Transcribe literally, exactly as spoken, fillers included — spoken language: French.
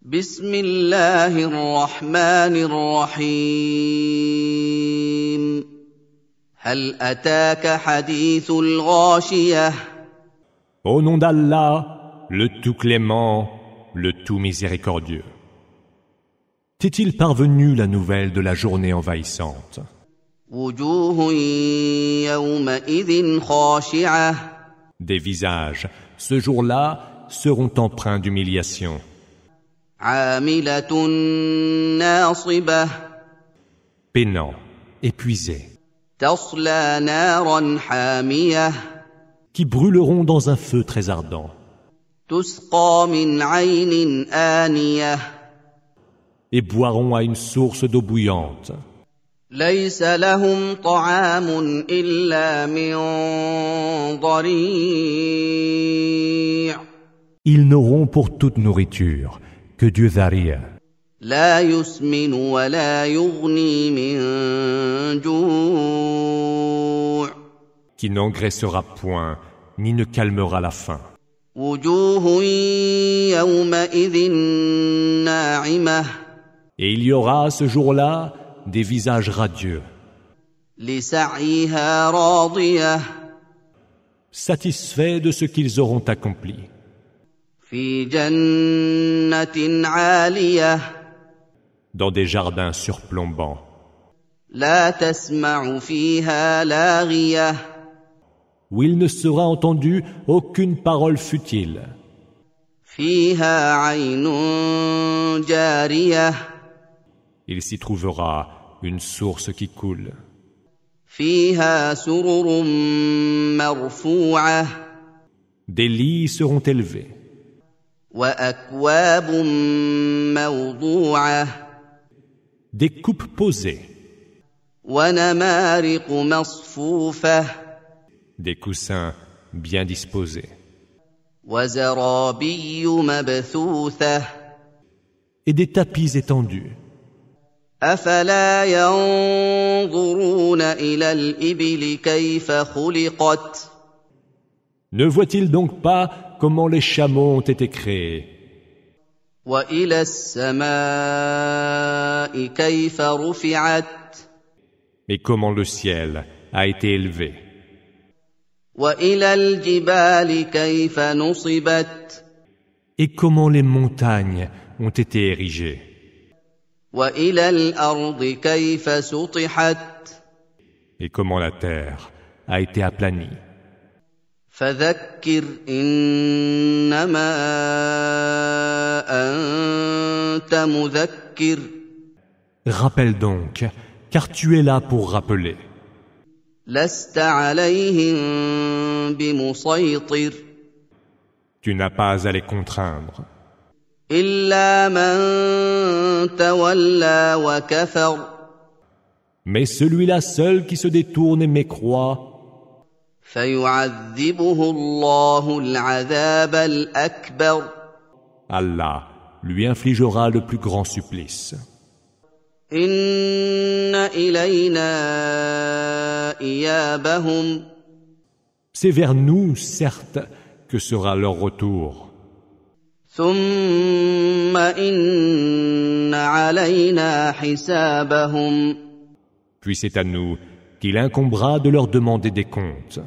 بسم الله الرحمن الرحيم هل أتاك حديث الغاشية Au nom d'Allah, le tout clément, le tout miséricordieux. T'est-il parvenu la nouvelle de la journée envahissante? وجوه يومئذ خاشعة Des visages, ce jour-là, seront empreints d'humiliation. عاملة ناصبة Peinants, épuisés, تصلى نارا حامية qui brûleront dans un feu très ardent, تسقى من عين آنية et boiront à une source d'eau bouillante. ليس لهم طعام إلا من ضريع Ils n'auront pour toute nourriture que du dharia, لا يسمن ولا يغني من جوع qui n'engraissera point, ni ne calmera la faim. وجوه يومئذ ناعمة Et il y aura à ce jour-là des visages radieux, لسعيها راضية satisfaits de ce qu'ils auront accompli, في جنة عالية dans des jardins surplombants, لا تسمع فيها لاغية où il ne sera entendu aucune parole futile. فيها عين جارية Il s'y trouvera une source qui coule. فيها سرر مرفوعة Des lits seront élevés, وأكواب موضوعة des coupes posées, ونمارق مصفوفة des coussins bien disposés, وزرابي مبثوثة et des tapis étendus. أفلا ينظرون إلى الإبل كيف خلقت Ne voit-il donc pas comment les chameaux ont été créés, وإلى السماء كيف رفعت et comment le ciel a été élevé, وإلى الجبال كيف نصبت et comment les montagnes ont été érigées, وإلى الأرض كيف سطحت et comment la terre a été aplanie. فذكر إنما أنت مذكر Rappelle donc, car tu es là pour rappeler. لست عليهم بمسيطر Tu n'as pas à les contraindre, إلا من تولى وكفر mais celui-là seul qui se détourne et mécroit, فيعذبه الله العذاب الأكبر Allah lui infligera le plus grand supplice. إن إلينا إيابهم C'est vers nous, certes, que sera leur retour. ثم إن علينا حسابهم Puis c'est à nous qu'il incombera de leur demander des comptes.